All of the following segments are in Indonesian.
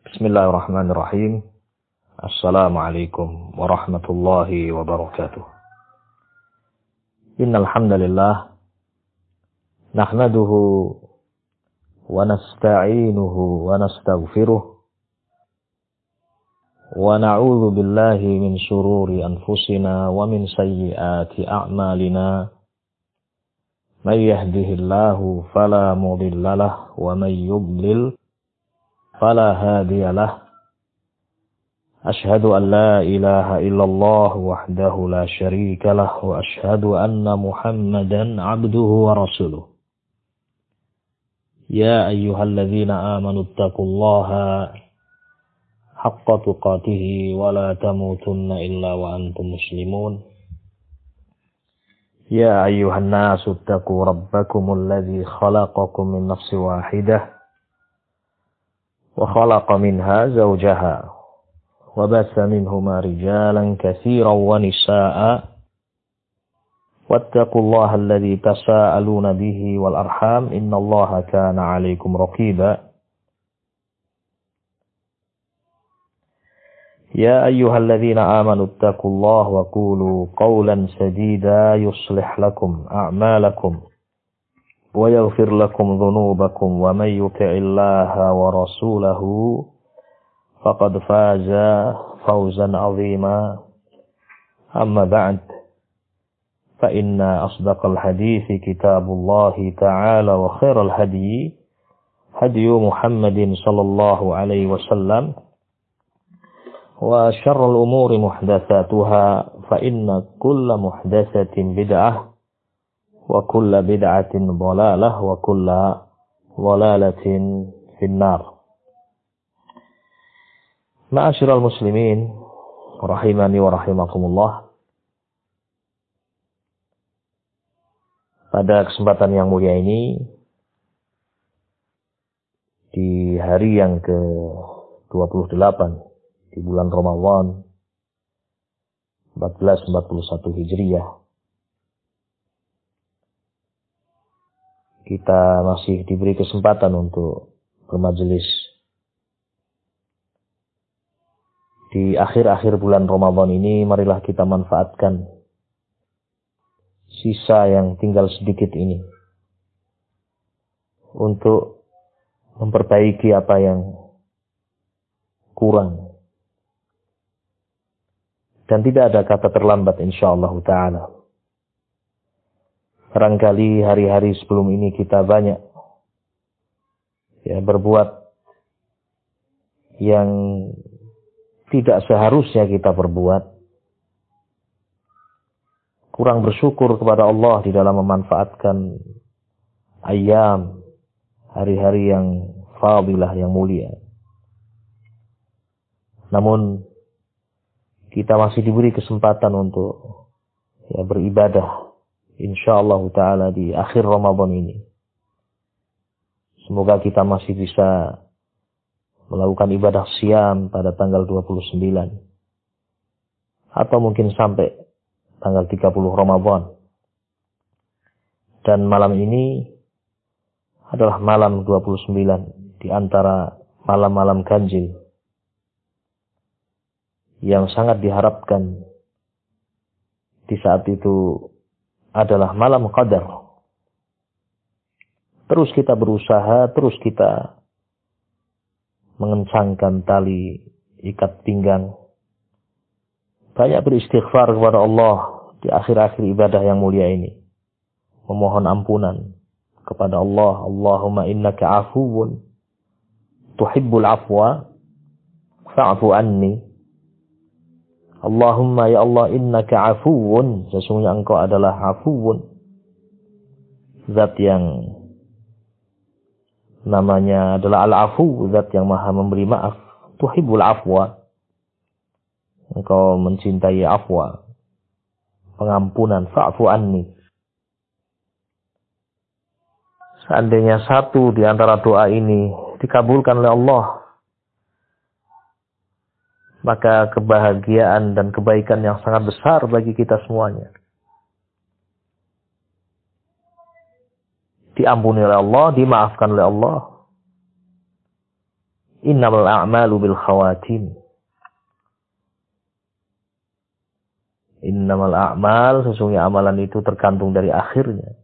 Bismillahirrahmanirrahim. Assalamualaikum warahmatullahi wabarakatuh. Innal hamdalillah nahmaduhu wa nasta'inuhu wa nastaghfiruh wa na'udzu billahi min shururi anfusina wa min sayyiati a'malina. May yahdihillahu fala mudilla lahu wa may yudlil fala hadiya lahu. Ashhadu an la ilaha illallah wahdahu la syarika lahu wa ashhadu anna Muhammadan abduhu wa rasuluh. Ya ayyuhalladzina amanu taqullaha haqqa tuqatih wa la tamutunna illa wa antum muslimun. Ya ayyuhan nasu taqu rabbakumul ladzi khalaqakum min nafsin wahidah wa khalaqa minha zawjaha wa bassa minhuma rijalan katsiran wa nisaa'a wattaqullaha alladzi tasaaluna bihi wal arham innallaha kana 'alaikum raqiba. Ya ayyuhalladzina amanu taqullaha wa qulu qawlan sadida yuslih lakum a'malakum wa yaghfir lakum dhunubakum wa may yuti'illaha wa rasulahu faqad faza fawzan 'azima. Amma ba'd, fa inna asdaqal hadithi kitabullahi ta'ala wa khairal hadyi hadyu Muhammadin sallallahu alaihi wasallam wa syarrul umuri muhdatsatuha fa inna kulla muhdatsatin bid'ah wa kulla bid'atin dhalalah wa kulla dhalalatin finnar. Ma'asyiral muslimin rahimani wa rahimakumullah. Pada kesempatan yang mulia ini, di hari yang ke-28 di bulan Ramadan 1441 Hijriah, kita masih diberi kesempatan untuk bermajelis di akhir-akhir bulan Ramadan ini. Marilah kita manfaatkan sisa yang tinggal sedikit ini untuk memperbaiki apa yang kurang. Dan tidak ada kata terlambat insyaallah ta'ala. Barangkali hari-hari sebelum ini kita banyak berbuat yang tidak seharusnya kita berbuat. Kurang bersyukur kepada Allah di dalam memanfaatkan ayam, hari-hari yang fadilah, yang mulia. Namun kita masih diberi kesempatan untuk beribadah insyaallah ta'ala di akhir Ramadan ini. Semoga kita masih bisa melakukan ibadah siam pada tanggal 29 atau mungkin sampai tanggal 30 Ramadan. Dan malam ini adalah malam 29 di antara malam-malam ganjil yang sangat diharapkan di saat itu adalah malam qadar. Terus kita berusaha, terus kita mengencangkan tali ikat pinggang. Banyak beristighfar kepada Allah di akhir-akhir ibadah yang mulia ini. Memohon ampunan kepada Allah. Allahumma innaka afuwun tuhibbul afwa fa'fu anni. Allahumma ya Allah innaka afuwun, sesungguhnya engkau adalah afuwun, zat yang namanya adalah al-afu, zat yang maha memberi maaf. Tuhibbul afwa, engkau mencintai afwa, pengampunan. Fa'fu anni. Seandainya satu di antara doa ini dikabulkan oleh Allah, maka kebahagiaan dan kebaikan yang sangat besar bagi kita semuanya. Diampuni oleh Allah, dimaafkan oleh Allah. Innamal a'malu bil khawatim. Innamal a'mal, sesungguhnya amalan itu tergantung dari akhirnya.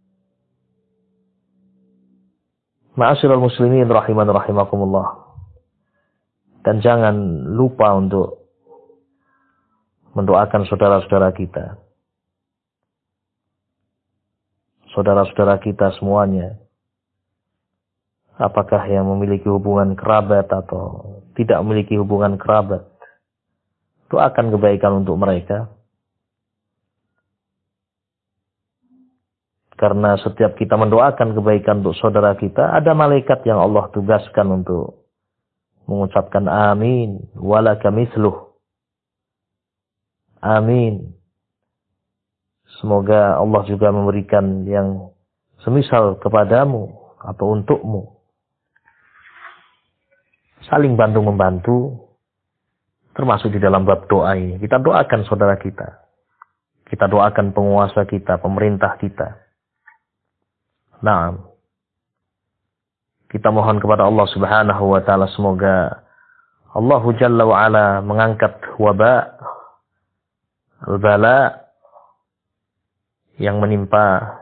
Ma'asyiral muslimin rahiman rahimakumullah. Dan jangan lupa untuk mendoakan saudara-saudara kita. Saudara-saudara kita semuanya. Apakah yang memiliki hubungan kerabat atau tidak memiliki hubungan kerabat. Doakan kebaikan untuk mereka. Karena setiap kita mendoakan kebaikan untuk saudara kita, ada malaikat yang Allah tugaskan untuk mengucapkan amin, walaka mithluh. Amin. Semoga Allah juga memberikan yang semisal kepadamu atau untukmu. Saling bantu-membantu, termasuk di dalam bab doa ini. Kita doakan saudara kita. Kita doakan penguasa kita, pemerintah kita. Nah, kita mohon kepada Allah Subhanahu wa taala semoga Allah Jalla wa Ala mengangkat wabak al-bala yang menimpa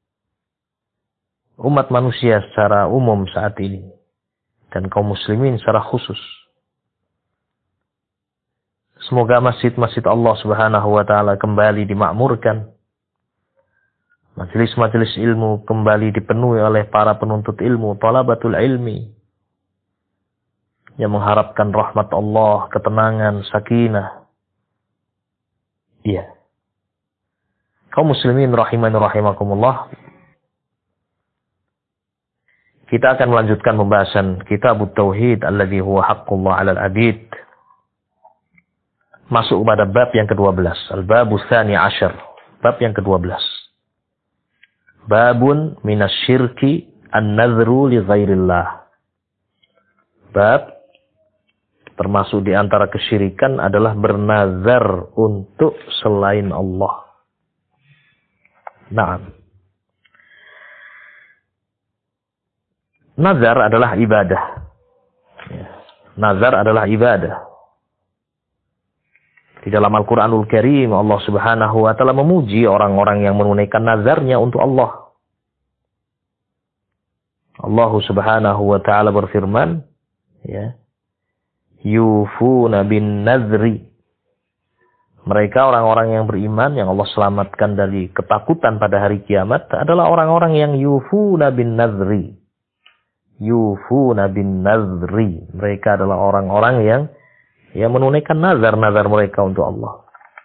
umat manusia secara umum saat ini dan kaum muslimin secara khusus. Semoga masjid-masjid Allah Subhanahu wa taala kembali dimakmurkan. Majelis-majelis ilmu kembali dipenuhi oleh para penuntut ilmu, talabatul ilmi, yang mengharapkan rahmat Allah, ketenangan, sakinah. Iya. Kaum muslimin rahiman rahimakumullah. Kita akan melanjutkan pembahasan Kitabut Tauhid alladzi huwa haqqullah 'alal 'abid. Masuk pada bab yang ke-12, al-babus tsani 'ashar, bab yang ke-12. Babun minasyirki an-nadhru li ghairillah. Bab termasuk di antara kesyirikan adalah bernazar untuk selain Allah. Naam. Nazar adalah ibadah. Nazar adalah ibadah. Di dalam Al-Quranul Karim, Allah Subhanahu wa taala memuji orang-orang yang menunaikan nazarnya untuk Allah. Allah Subhanahu wa taala berfirman, ya, yufuna bin nazri. Mereka orang-orang yang beriman yang Allah selamatkan dari ketakutan pada hari kiamat adalah orang-orang yang yufuna bin nazri. Yufuna bin nazri. Mereka adalah orang-orang yang menunaikan nazar-nazar mereka untuk Allah.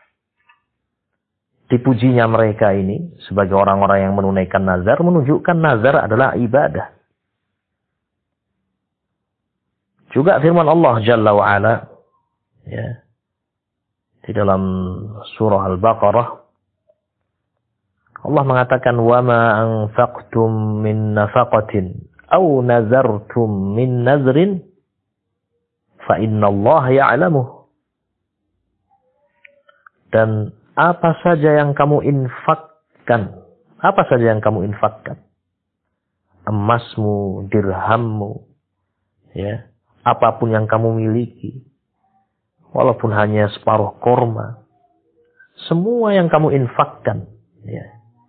Dipujinya mereka ini sebagai orang-orang yang menunaikan nazar menunjukkan nazar adalah ibadah. Juga firman Allah Jalla wa'ala, ya, di dalam surah Al-Baqarah, Allah mengatakan, وَمَا أَنْفَقْتُمْ مِنْ نَفَقَةٍ أَوْ نَذَرْتُمْ مِنْ نَذْرٍ فَإِنَّ اللَّهَ يَعْلَمُهُ. Dan apa saja yang kamu infakkan, emasmu, dirhammu, ya, apapun yang kamu miliki, walaupun hanya separuh korma, semua yang kamu infakkan, ya,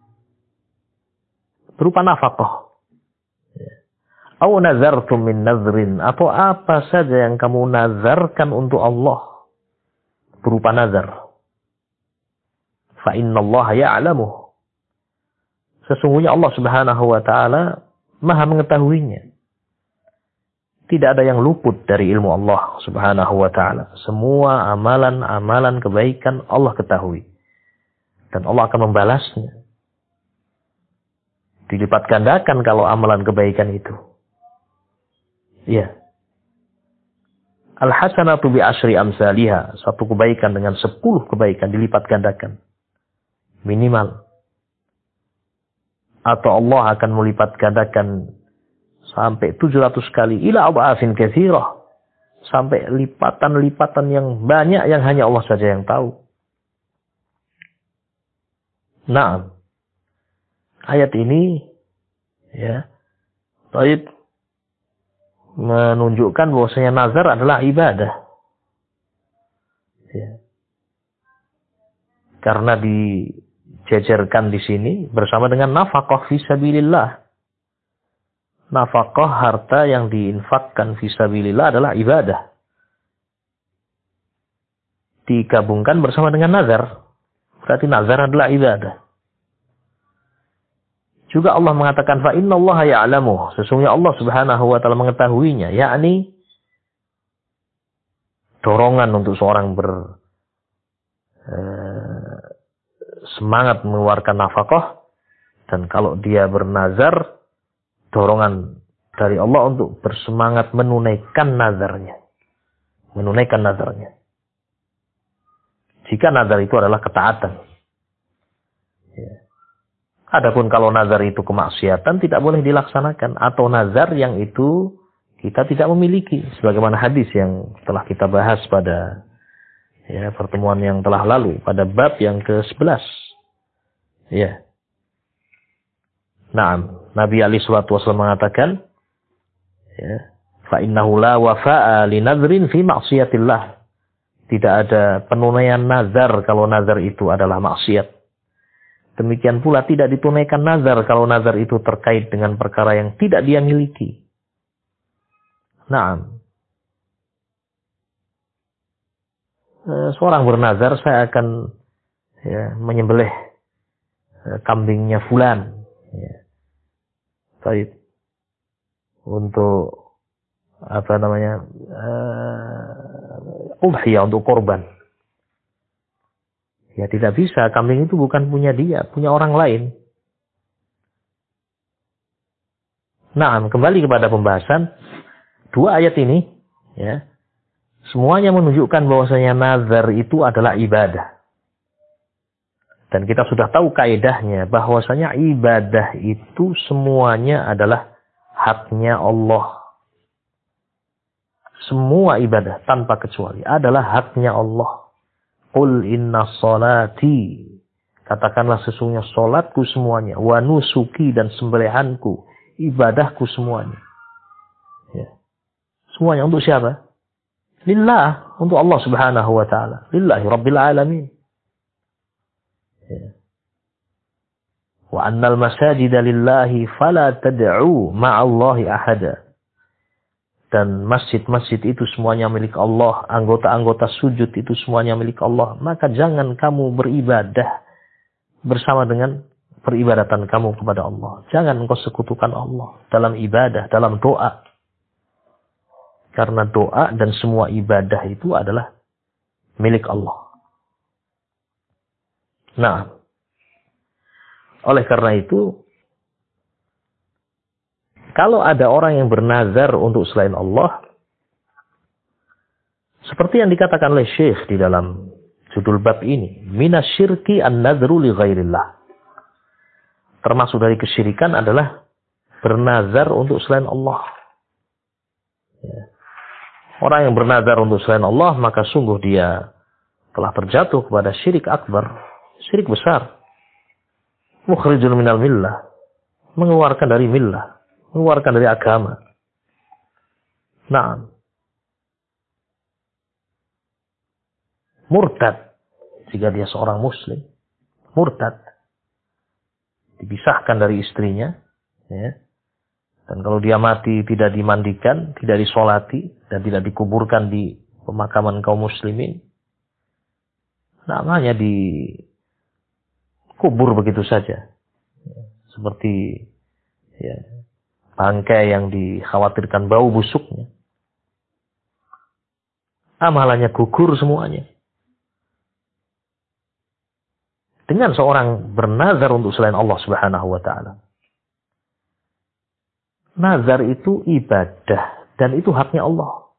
berupa nafkah, ya. Au nazartum min nazrin, atau apa saja yang kamu nazarkan untuk Allah berupa nazar. Fa innallaha ya'lamuh. Sesungguhnya Allah Subhanahu wa taala Maha mengetahuinya. Tidak ada yang luput dari ilmu Allah Subhanahu wa ta'ala. Semua amalan-amalan kebaikan Allah ketahui. Dan Allah akan membalasnya. Dilipat gandakan kalau amalan kebaikan itu. Iya. Al-hasanatu bi asyri amsalihha. Satu kebaikan dengan 10 kebaikan dilipat gandakan. Minimal. Atau Allah akan melipat gandakan sampai 700 kali. Ila adhafin katsirah. Sampai lipatan-lipatan yang banyak yang hanya Allah saja yang tahu. Nah, ayat ini, ya, baik, menunjukkan bahwasanya nazar adalah ibadah. Ya. Karena dijejerkan di sini bersama dengan nafaqah fisabilillah. Nafaqah harta yang diinfakkan fisabilillah adalah ibadah. Digabungkan bersama dengan nazar. Berarti nazar adalah ibadah. Juga Allah mengatakan fa innallaha ya'lamu. Sesungguhnya Allah Subhanahu wa taala mengetahuinya, yakni dorongan untuk seorang semangat mengeluarkan nafkah, dan kalau dia bernazar, dorongan dari Allah untuk bersemangat menunaikan nazarnya. Menunaikan nazarnya. Jika nazar itu adalah ketaatan. Ya. Adapun kalau nazar itu kemaksiatan, tidak boleh dilaksanakan. Atau nazar yang itu kita tidak memiliki. Sebagaimana hadis yang telah kita bahas pada pertemuan yang telah lalu. Pada bab yang ke-11. Ya. Nah, Nabi alaihi salatu wasallam mengatakan, fa innahu la wafa'a li nadrin fi ma'siyatillah. Tidak ada penunaian nazar kalau nazar itu adalah maksiat. Demikian pula tidak ditunaikan nazar kalau nazar itu terkait dengan perkara yang tidak dia miliki. Naam. Seorang bernazar, saya akan menyembelih kambingnya fulan. Baik. Untuk udhiyah, untuk korban. Ya tidak bisa, kambing itu bukan punya dia, punya orang lain. Nah, kembali kepada pembahasan dua ayat ini, semuanya menunjukkan bahwasanya nazar itu adalah ibadah. Dan kita sudah tahu kaidahnya bahwasanya ibadah itu semuanya adalah haknya Allah. Semua ibadah tanpa kecuali adalah haknya Allah. Qul inna salati. Katakanlah sesungguhnya salatku semuanya. Wa nusuki, dan sembelihanku. Ibadahku semuanya. Ya. Semuanya untuk siapa? Lillah. Untuk Allah Subhanahu wa ta'ala. Lillahi Rabbil alamin. Ya. Wa annal masajida lillahi fala tad'u ma'allahi ahada. Dan masjid-masjid itu semuanya milik Allah. Anggota-anggota sujud itu semuanya milik Allah. Maka jangan kamu beribadah bersama dengan peribadatan kamu kepada Allah. Jangan engkau sekutukan Allah dalam ibadah, dalam doa. Karena doa dan semua ibadah itu adalah milik Allah. Nah, oleh karena itu, kalau ada orang yang bernazar untuk selain Allah, seperti yang dikatakan oleh Syekh di dalam judul bab ini, minasyirki an-nadru li ghairillah. Termasuk dari kesyirikan adalah bernazar untuk selain Allah. Orang yang bernazar untuk selain Allah, maka sungguh dia telah terjatuh kepada syirik akbar, syirik besar. Mukhrijun minal millah, mengeluarkan dari millah. Mengeluarkan dari agama. Nah, murtad jika dia seorang muslim, murtad, dipisahkan dari istrinya, dan kalau dia mati tidak dimandikan, tidak disolati, dan tidak dikuburkan di pemakaman kaum muslimin, namanya dikubur begitu saja, seperti bangkai yang dikhawatirkan bau busuknya. Amalannya gugur semuanya. Dengan seorang bernazar untuk selain Allah Subhanahu wa ta'ala. Nazar itu ibadah. Dan itu haknya Allah.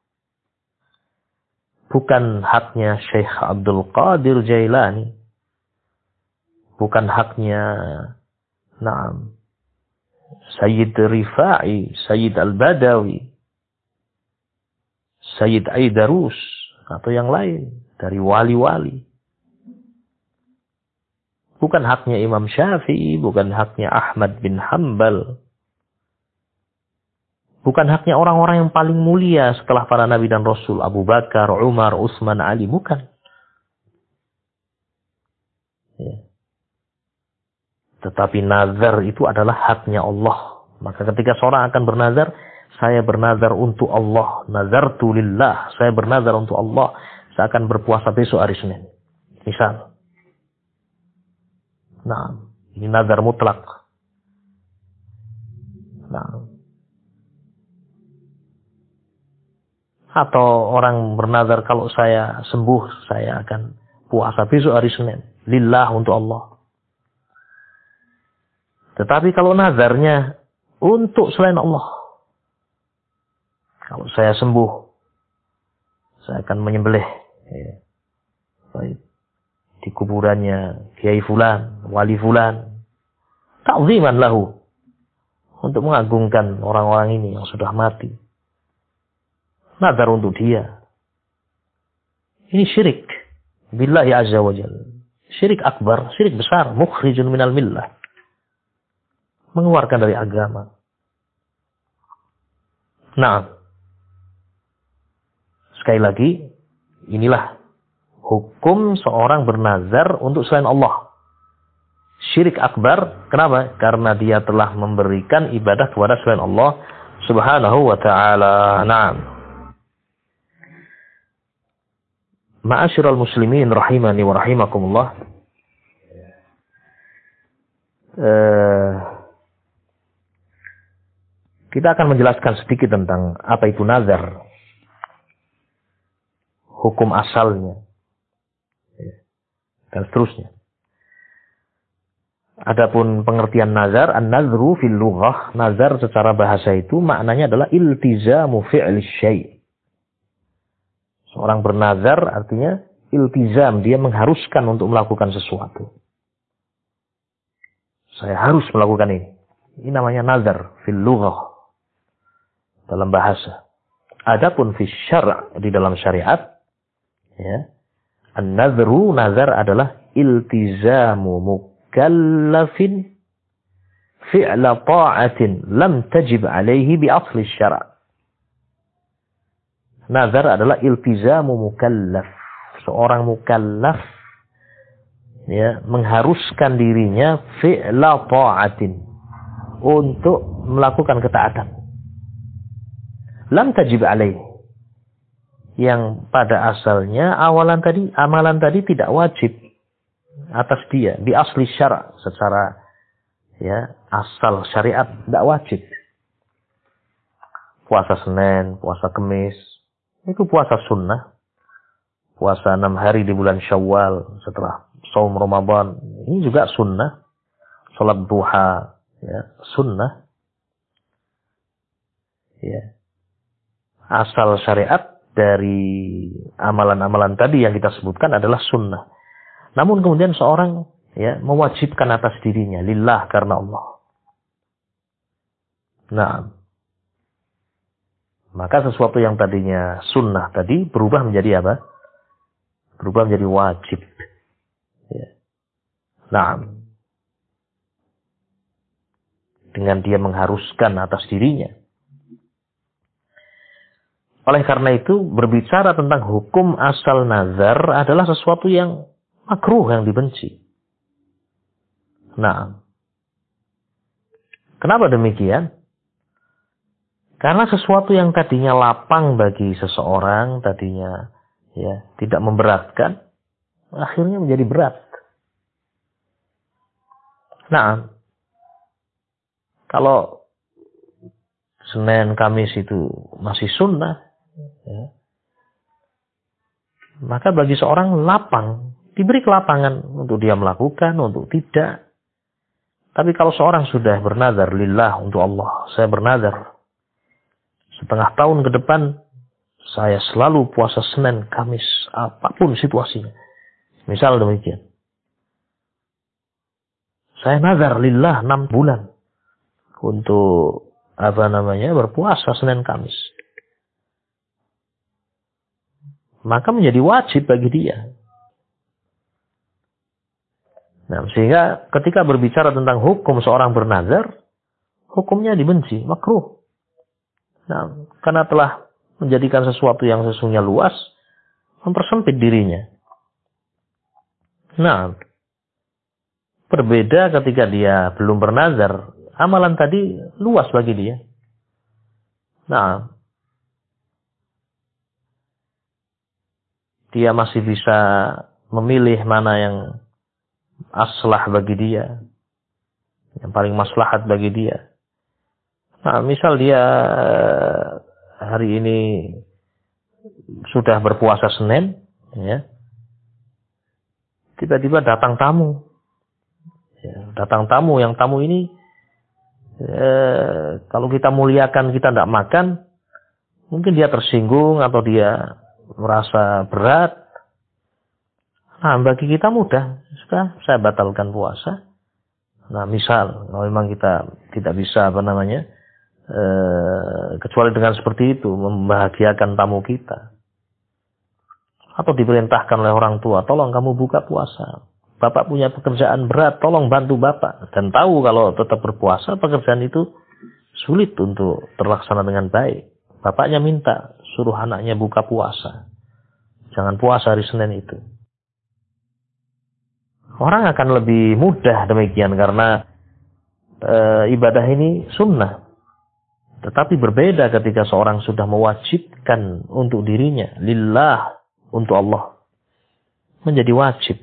Bukan haknya Syekh Abdul Qadir Jailani. Bukan haknya Sayyid Rifa'i, Sayyid Al-Badawi, Sayyid Aidarus, atau yang lain dari wali-wali. Bukan haknya Imam Syafi'i, bukan haknya Ahmad bin Hanbal, Bukan haknya orang-orang yang paling mulia setelah para nabi dan rasul. Abu Bakar, Umar, Utsman, Ali. Bukan. Ya. Tetapi nazar itu adalah haknya Allah. Maka ketika seorang akan bernazar, saya bernazar untuk Allah. Nazartu lillah. Saya bernazar untuk Allah. Saya akan berpuasa besok hari Senin. Misal. Nah, ini nazar mutlak. Nah. Atau orang bernazar kalau saya sembuh, saya akan puasa besok hari Senin. Lillah untuk Allah. Tetapi kalau nazarnya untuk selain Allah. Kalau saya sembuh, saya akan menyembelih. Ya. Baik. Di kuburannya Kiai Fulan, Wali Fulan. Ta'ziman lahu. Untuk mengagungkan orang-orang ini yang sudah mati. Nazar untuk dia. Ini syirik. Billahi azza wa jalla. Syirik akbar, syirik besar. Mukhrijun minal millah. Mengeluarkan dari agama. Nah. Sekali lagi. Inilah hukum seorang bernazar untuk selain Allah. Syirik akbar. Kenapa? Karena dia telah memberikan ibadah kepada selain Allah subhanahu wa ta'ala. Naam. Ma'asyiral muslimin rahimani wa rahimakumullah. Kita akan menjelaskan sedikit tentang apa itu nazar. Hukum asalnya. Dan seterusnya. Adapun pengertian nazar, an-nazru fil lughah, nazar secara bahasa itu maknanya adalah iltizamu fi'li syai'. Seorang bernazar artinya iltizam, dia mengharuskan untuk melakukan sesuatu. Saya harus melakukan ini. Ini namanya nazar fil lughah dalam bahasa. Adapun fi syara' di dalam syariat, ya, an-nazru, nazar adalah iltizamu mukallafin fi'la ta'atin lam tajib alaihi bi asli syara'. Nazar adalah iltizamu mukallaf. Seorang mukallaf, ya, mengharuskan dirinya fi'la ta'atin, untuk melakukan ketaatan. Lam tajib alaih, yang pada asalnya amalan tadi tidak wajib atas dia di asli syara', secara, ya, asal syariat tidak wajib. Puasa Senin, puasa Kamis, itu puasa sunnah. Puasa 6 hari di bulan Syawal setelah saum Ramadan, ini juga sunnah. Salat duha, ya, sunnah. Ya. Asal syariat dari amalan-amalan tadi yang kita sebutkan adalah sunnah. Namun kemudian seorang, ya, mewajibkan atas dirinya lillah, karena Allah. Nah, maka sesuatu yang tadinya sunnah tadi berubah menjadi apa? Berubah menjadi wajib. Ya. Nah, dengan dia mengharuskan atas dirinya. Oleh karena itu, berbicara tentang hukum asal nazar adalah sesuatu yang makruh, yang dibenci. Nah, kenapa demikian? Karena sesuatu yang tadinya lapang bagi seseorang, tadinya, ya, tidak memberatkan, akhirnya menjadi berat. Nah, kalau Senin, Kamis itu masih sunnah, ya, maka bagi seorang lapang, diberi kelapangan untuk dia melakukan, untuk tidak. Tapi kalau seorang sudah bernazar lillah, untuk Allah, saya bernazar setengah tahun ke depan, saya selalu puasa Senin, Kamis, apapun situasinya. Misal demikian. Saya nazar lillah 6 bulan untuk berpuasa Senin, Kamis. Maka menjadi wajib bagi dia. Nah, sehingga ketika berbicara tentang hukum seorang bernazar, hukumnya dibenci, makruh. Nah, karena telah menjadikan sesuatu yang sesungguhnya luas, mempersempit dirinya. Nah, berbeda ketika dia belum bernazar, amalan tadi luas bagi dia. Nah, dia masih bisa memilih mana yang aslah bagi dia, yang paling maslahat bagi dia. Nah, misal dia hari ini sudah berpuasa Senin, ya, tiba-tiba datang tamu. Ya, datang tamu, yang tamu ini kalau kita muliakan, kita tidak makan, mungkin dia tersinggung atau dia merasa berat. Nah, bagi kita mudah, sudah saya batalkan puasa. Nah, misal kalau memang kita tidak bisa kecuali dengan seperti itu membahagiakan tamu kita, atau diperintahkan oleh orang tua, tolong kamu buka puasa, bapak punya pekerjaan berat, tolong bantu bapak, dan tahu kalau tetap berpuasa pekerjaan itu sulit untuk terlaksana dengan baik, bapaknya minta suruh anaknya buka puasa, jangan puasa hari Senin itu. Orang akan lebih mudah demikian karena ibadah ini sunnah. Tetapi berbeda ketika seorang sudah mewajibkan untuk dirinya, lillah, untuk Allah, menjadi wajib.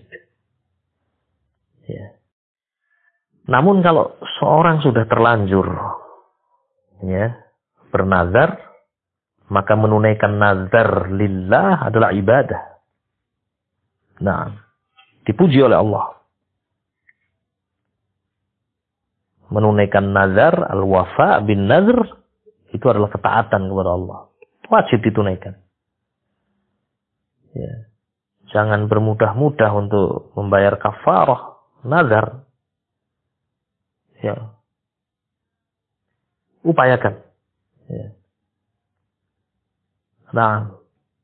Ya. Namun kalau seorang sudah terlanjur, ya, bernazar, maka menunaikan nazar lillah adalah ibadah. Nah, dipuji oleh Allah. Menunaikan nazar, al-wafa bin nazr, itu adalah ketaatan kepada Allah. Wajib ditunaikan. Ya. Jangan bermudah-mudah untuk membayar kafarah, nazar. Ya. Upayakan. Ya. Nah,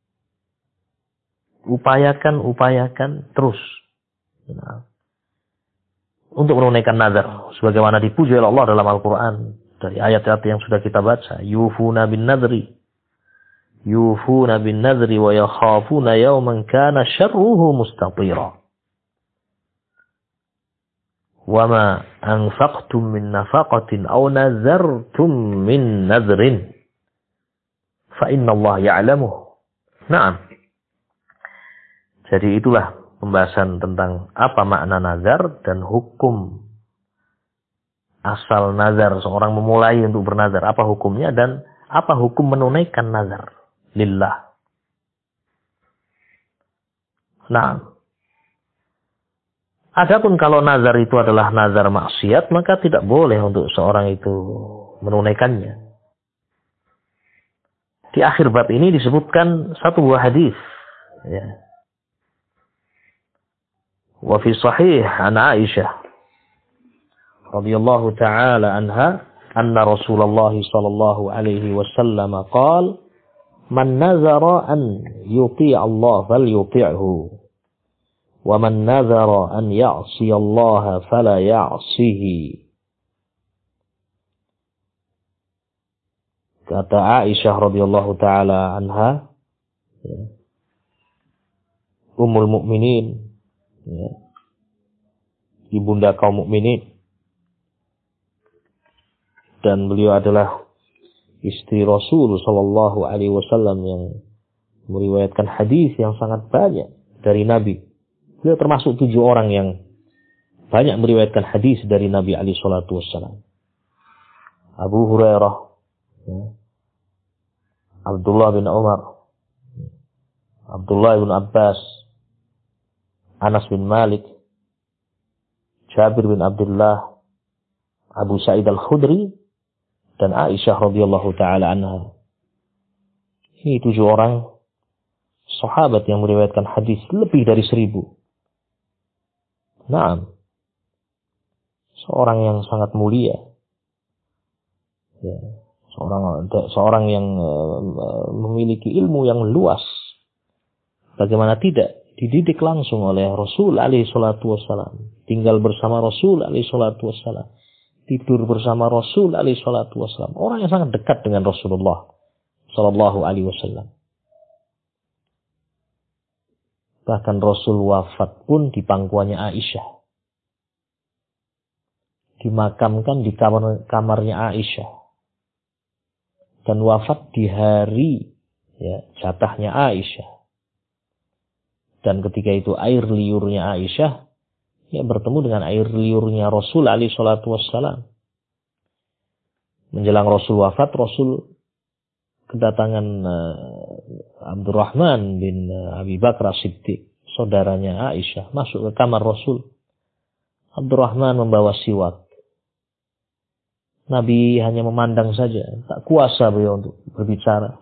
upayakan terus. Nah, untuk menunaikan nazar, sebagaimana dipuji oleh Allah dalam Al-Quran. Dari ayat-ayat yang sudah kita baca. Yufuna bin nadri wa yakhafuna yawman kana syarruhu mustatira. Wa ma anfaqtum min nafaqatin aw nazartum min nadrin fa inna Allah ya'lamuh. Nah, jadi itulah pembahasan tentang apa makna nazar dan hukum asal nazar, seorang memulai untuk bernazar, apa hukumnya dan apa hukum menunaikan nazar lillah. Nah, adapun kalau nazar itu adalah nazar maksiat, maka tidak boleh untuk seorang itu menunaikannya. Di akhir bab ini disebutkan satu buah hadis, ya. Wa fi sahih an Aisyah radhiyallahu ta'ala anha anna Rasulullah sallallahu alaihi wasallam qala man nazara an yuti' Allah falyuti'hu wa man nazara an ya'si Allah fala ya'sihi. Kata Aisyah radhiyallahu ta'ala anha, ya, Ummul Mukminin, ya, ibunda kaum mukminin, dan beliau adalah istri Rasul sallallahu alaihi wasallam yang meriwayatkan hadis yang sangat banyak dari Nabi. Beliau termasuk 7 orang yang banyak meriwayatkan hadis dari Nabi alaihi salatu wasallam. Abu Hurairah, ya, Abdullah bin Umar, Abdullah bin Abbas, Anas bin Malik, Jabir bin Abdullah, Abu Sa'id al-Khudri, dan Aisyah radhiyallahu ta'ala anha. Ini 7 orang sahabat yang meriwayatkan hadis lebih dari 1000. Naam. Seorang yang sangat mulia. Ya, seorang yang memiliki ilmu yang luas. Bagaimana tidak? Dididik langsung oleh Rasul alaihi salatu wassalam. Tinggal bersama Rasul alaihi salatu wassalam. tidur bersama Rasul alaihi salatu wassalam. Orang yang sangat dekat dengan Rasulullah sallallahu alaihi wasallam. Bahkan Rasul wafat pun di pangkuannya Aisyah. Dimakamkan di kamarnya Aisyah. Dan wafat di hari jatahnya Aisyah. Dan ketika itu air liurnya Aisyah bertemu dengan air liurnya Rasul alaihi salatu wassalam. Menjelang Rasul wafat, Rasul kedatangan Abdurrahman bin Abi Bakar Siddiq, saudaranya Aisyah, masuk ke kamar Rasul. Abdurrahman membawa siwak. Nabi hanya memandang saja, tak kuasa beliau untuk berbicara.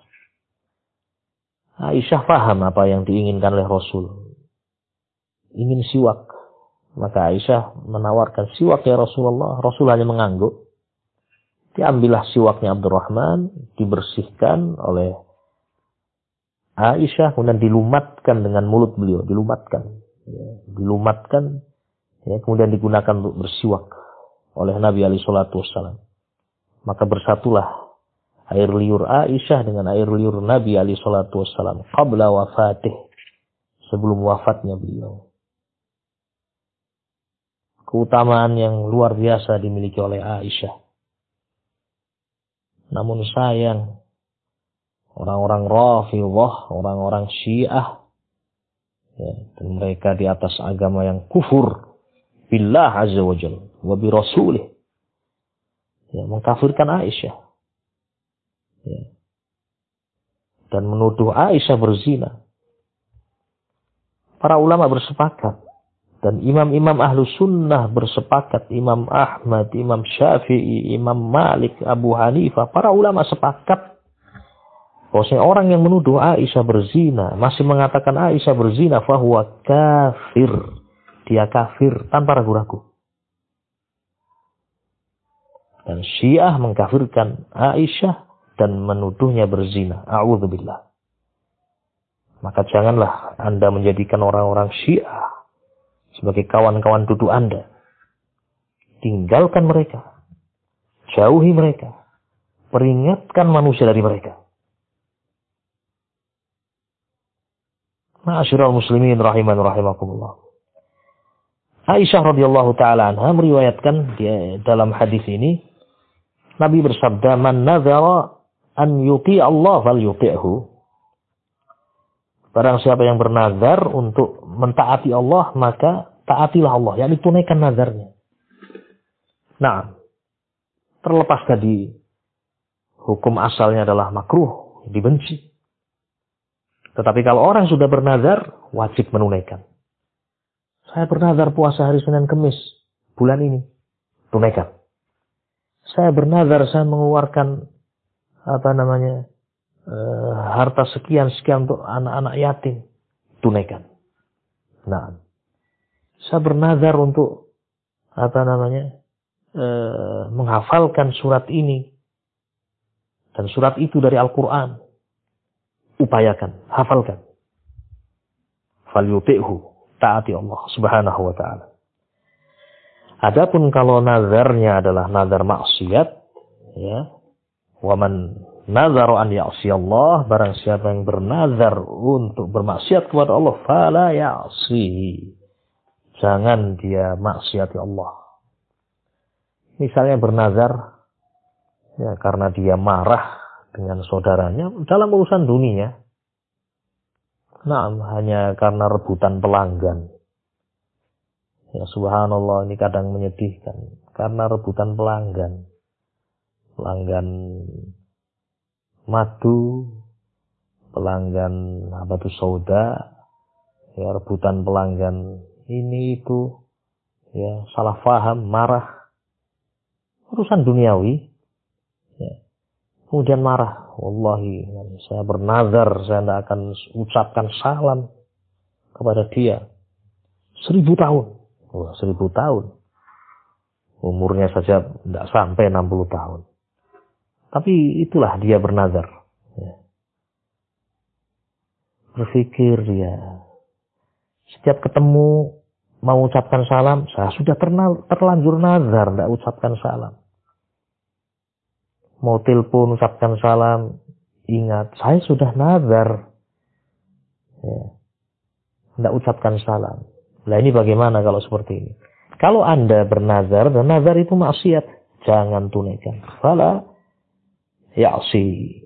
Aisyah paham apa yang diinginkan oleh Rasul. Ingin siwak. Maka Aisyah menawarkan siwak ya Rasulullah. Rasul hanya mengangguk. Diambillah siwaknya Abdurrahman, dibersihkan oleh Aisyah, kemudian dilumatkan dengan mulut beliau, dilumatkan, kemudian digunakan untuk bersiwak oleh Nabi alaihi salatu wassalam. Maka bersatulah air liur Aisyah dengan air liur Nabi alaihi salatu wassalam qabla wafatih, sebelum wafatnya beliau. Keutamaan yang luar biasa dimiliki oleh Aisyah. Namun sayang, orang-orang Rafidhah, orang-orang Syiah, dan mereka di atas agama yang kufur billah azza wa jalla wa bi rasulih, mengkafirkan Aisyah, dan menuduh Aisyah berzina. Para ulama bersepakat, dan imam-imam ahlu sunnah bersepakat, Imam Ahmad, Imam Syafi'i, Imam Malik, Abu Hanifah, para ulama sepakat bahwasanya orang yang menuduh Aisyah berzina, masih mengatakan Aisyah berzina, fahuwa kafir. Dia kafir tanpa ragu-ragu. Dan Syiah mengkafirkan Aisyah dan menuduhnya berzina. A'udzubillah. Maka janganlah Anda menjadikan orang-orang Syiah sebagai kawan-kawan duduk Anda. Tinggalkan mereka. Jauhi mereka. Peringatkan manusia dari mereka. Ma'asyiral muslimin rahiman rahimakumullah. Aisyah radhiyallahu taala anha meriwayatkan dalam hadis ini, Nabi bersabda, "Man nazara an yuti Allah fal yuti'hu." Barang siapa yang bernazar untuk mentaati Allah, maka taatilah Allah. Yakni tunaikan nazarnya. Nah, terlepas tadi hukum asalnya adalah makruh, dibenci. Tetapi kalau orang sudah bernazar, wajib menunaikan. Saya bernazar puasa hari Senin Kemis bulan ini, tunaikan. Saya bernazar saya mengeluarkan harta sekian untuk anak-anak yatim, tunaikan. Nah, saya bernazar untuk menghafalkan surat ini dan surat itu dari Al-Quran, upayakan, hafalkan. Falyuti'hu, taati Allah Subhanahu wa taala. Adapun kalau nazarnya adalah nazar maksiat, wa man nazara an ya'si Allah, barang siapa yang bernazar untuk bermaksiat kepada Allah, fala ya'sihi, jangan dia maksiati Allah. Misalnya bernazar karena dia marah dengan saudaranya dalam urusan dunia, hanya karena rebutan pelanggan. Ya subhanallah, ini kadang menyedihkan. Karena rebutan pelanggan. Pelanggan madu, pelanggan sauda, rebutan pelanggan ini itu, salah paham, marah. Urusan duniawi, kemudian marah. Wallahi, saya bernazar, saya tidak akan ucapkan salam kepada dia 1000 tahun. 1000 tahun. Umurnya saja tidak sampai 60 tahun. Tapi itulah dia bernazar. Berpikir dia, setiap ketemu mau ucapkan salam, saya sudah terlanjur nazar, tidak ucapkan salam. Mau telepon, ucapkan salam, ingat, saya sudah nazar. Ya. Tidak ucapkan salam. Nah ini bagaimana kalau seperti ini? Kalau Anda bernazar, dan nazar itu maksiat, jangan tunaikan. Fala ya'si.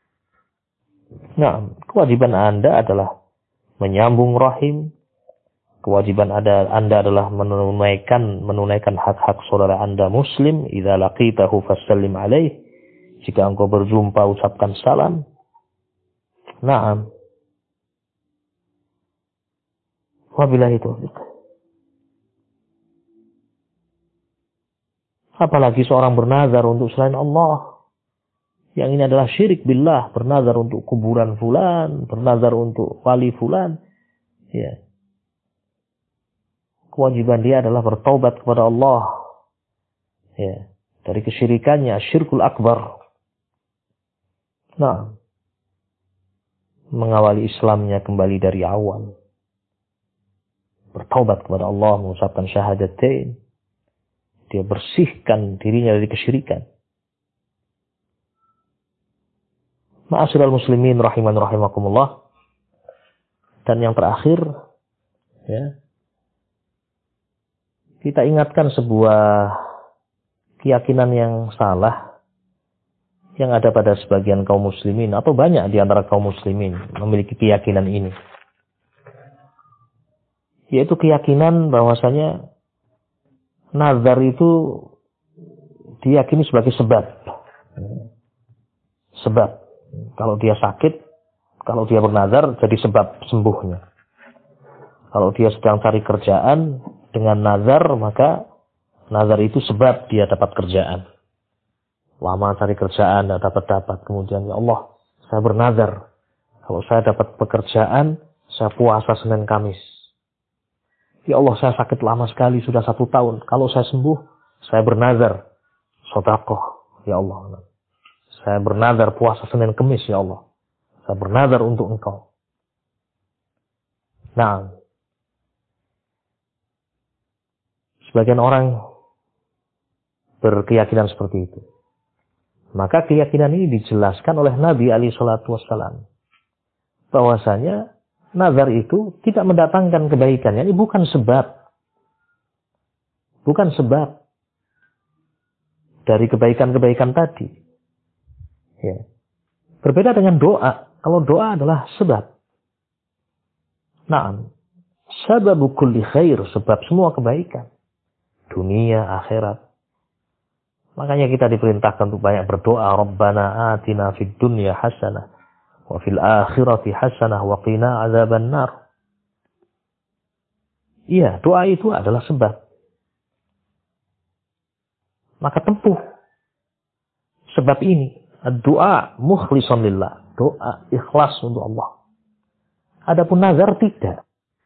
Nah, kewajiban Anda adalah menyambung rahim. Kewajiban Anda adalah menunaikan hak-hak saudara Anda muslim. Idza laqitahu fasallim alaih. Jika engkau berjumpa, ucapkan salam. Naam. Wabillahi taufiq. Apalagi seorang bernazar untuk selain Allah. Yang ini adalah syirik billah. Bernazar untuk kuburan fulan. Bernazar untuk wali fulan. Ya. Kewajiban dia adalah bertaubat kepada Allah. Ya. Dari kesyirikannya. Syirkul akbar. Nah. Mengawali Islamnya kembali dari awal. Bertaubat kepada Allah, mengucapkan syahadatain. Dia bersihkan dirinya dari kesyirikan. Ma'asyiral muslimin rahiman rahimakumullah. Dan yang terakhir, ya, kita ingatkan sebuah keyakinan yang salah yang ada pada sebagian kaum muslimin atau banyak di antara kaum muslimin memiliki keyakinan ini. Yaitu keyakinan bahwasanya nazar itu diyakini sebagai sebab. Sebab. Kalau dia sakit, kalau dia bernazar, jadi sebab sembuhnya. Kalau dia sedang cari kerjaan dengan nazar, maka nazar itu sebab dia dapat kerjaan. Lama cari kerjaan, tidak dapat. Kemudian, ya Allah, saya bernazar. Kalau saya dapat pekerjaan, saya puasa Senin Kamis. Ya Allah, saya sakit lama sekali, sudah 1 tahun. Kalau saya sembuh, saya bernazar. Sedekah, ya Allah. Saya bernazar puasa Senin Kamis, ya Allah. Saya bernazar untuk Engkau. Nah, sebagian orang berkeyakinan seperti itu. Maka keyakinan ini dijelaskan oleh Nabi alaihi salatu wassalam. Bahwasanya nazar itu tidak mendatangkan kebaikan. Ini bukan sebab. Bukan sebab dari kebaikan-kebaikan tadi. Ya. Berbeda dengan doa. Kalau doa adalah sebab. Naam. Sababu kulli khair. Sebab semua kebaikan. Dunia, akhirat. Makanya kita diperintahkan untuk banyak berdoa. Rabbana atina fid dunya hasanah. Wa fil akhirati hasanah wa qina azaban nar. Iya, doa itu adalah sebab. Maka tempuh sebab ini. Doa mukhlishan lillah. Doa ikhlas untuk Allah. Adapun nazar tidak.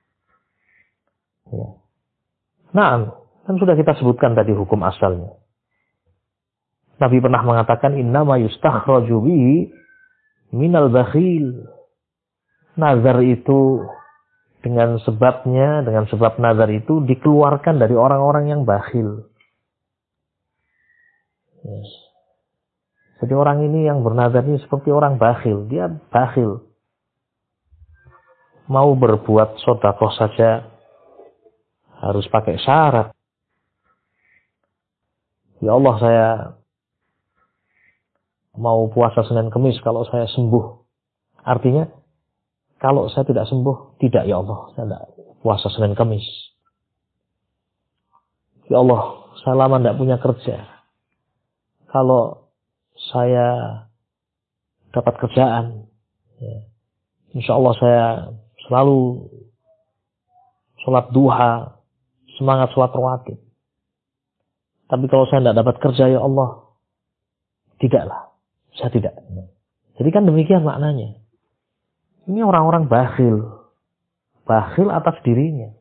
Ya. Nah, kan sudah kita sebutkan tadi hukum asalnya. Nabi pernah mengatakan innama yustakhraju bihi minal bakhil. Nazar itu dengan sebabnya, dengan sebab nazar itu dikeluarkan dari orang-orang yang bakhil. Yes. Jadi orang ini yang bernazar ini seperti orang bakhil. Dia bakhil. Mau berbuat sedekah saja harus pakai syarat. Ya Allah, saya mau puasa Senin Kamis kalau saya sembuh. Artinya, kalau saya tidak sembuh, tidak ya Allah, saya tidak puasa Senin Kamis. Ya Allah, saya lama tidak punya kerja. Kalau saya dapat kerjaan, ya, insya Allah saya selalu sholat duha, semangat sholat rawatib. Tapi kalau saya tidak dapat kerja, ya Allah, tidaklah. Saya tidak. Jadi kan demikian maknanya. Ini orang-orang bakhil. Bakhil atas dirinya.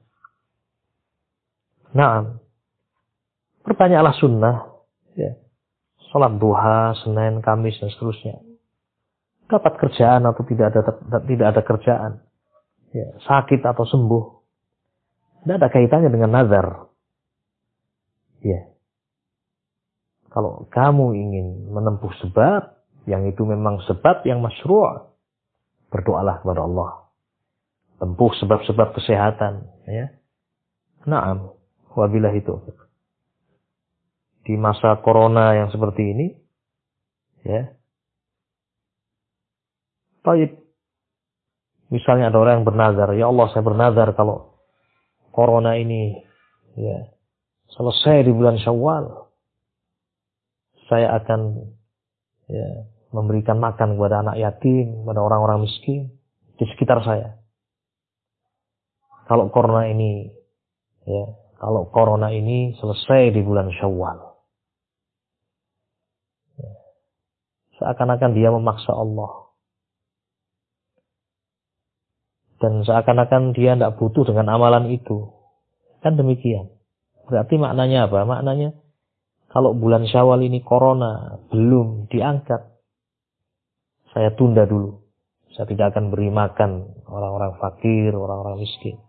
Nah, perbanyaklah sunnah. Ya. Sholat duha, Senin, Kamis, dan seterusnya. Dapat kerjaan atau tidak ada kerjaan. Ya. Sakit atau sembuh. Tidak ada kaitannya dengan nazar. Ya. Kalau kamu ingin menempuh sebab, yang itu memang sebab yang masyru', berdoalah kepada Allah. Tempuh sebab-sebab kesehatan. Ya. Naam. Wabillahi taufiq. Di masa corona yang seperti ini, ya. Baik. Misalnya ada orang yang bernazar, ya Allah saya bernazar kalau corona ini ya selesai di bulan Syawal, saya akan ya memberikan makan kepada anak yatim, kepada orang-orang miskin di sekitar saya. Kalau corona ini selesai di bulan Syawal. Ya. Seakan-akan dia memaksa Allah. Dan seakan-akan dia tidak butuh dengan amalan itu. Kan demikian. Berarti maknanya apa? Maknanya kalau bulan Syawal ini corona belum diangkat, saya tunda dulu. Saya tidak akan beri makan orang-orang fakir, orang-orang miskin.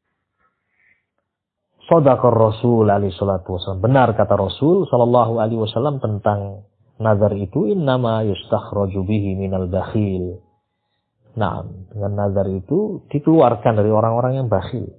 Shadaqar Rasul alaihi salatu wasallam. Benar kata Rasul sallallahu alaihi wasallam tentang nazar itu, innama yustakhraju bihi minal bakhil. Nah, dengan nazar itu dikeluarkan dari orang-orang yang bakhil.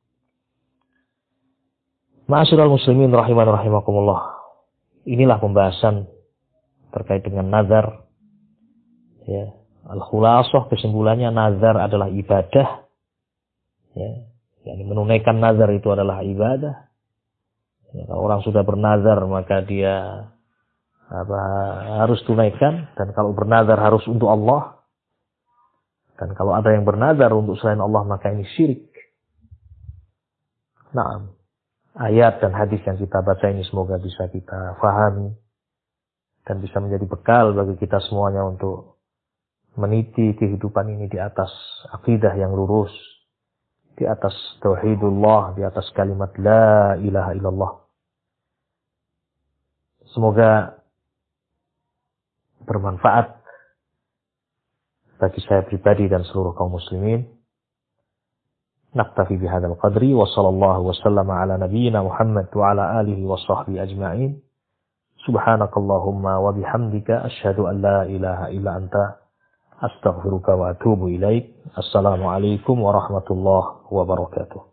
Ma'asyiral muslimin rahiman rahimakumullah. Inilah pembahasan terkait dengan nazar. Ya, al-khulasah kesimpulannya nazar adalah ibadah. Ya, yang menunaikan nazar itu adalah ibadah. Ya, kalau orang sudah bernazar maka dia harus tunaikan, dan kalau bernazar harus untuk Allah. Dan kalau ada yang bernazar untuk selain Allah, maka ini syirik. Nah, ayat dan hadis yang kita baca ini semoga bisa kita fahami dan bisa menjadi bekal bagi kita semuanya untuk meniti kehidupan ini di atas akidah yang lurus, di atas tauhidullah, di atas kalimat la ilaha illallah. Semoga bermanfaat bagi saya pribadi dan seluruh kaum muslimin. Naktafi bihadzal qadri wa sallallahu wa sallama ala nabiyyina Muhammad wa ala alihi wa sahbihi ajma'in. Subhanakallahumma wa bihamdika asyhadu an la ilaha illa anta astaghfiruka wa atubu ilaik. Assalamualaikum warahmatullahi wabarakatuh.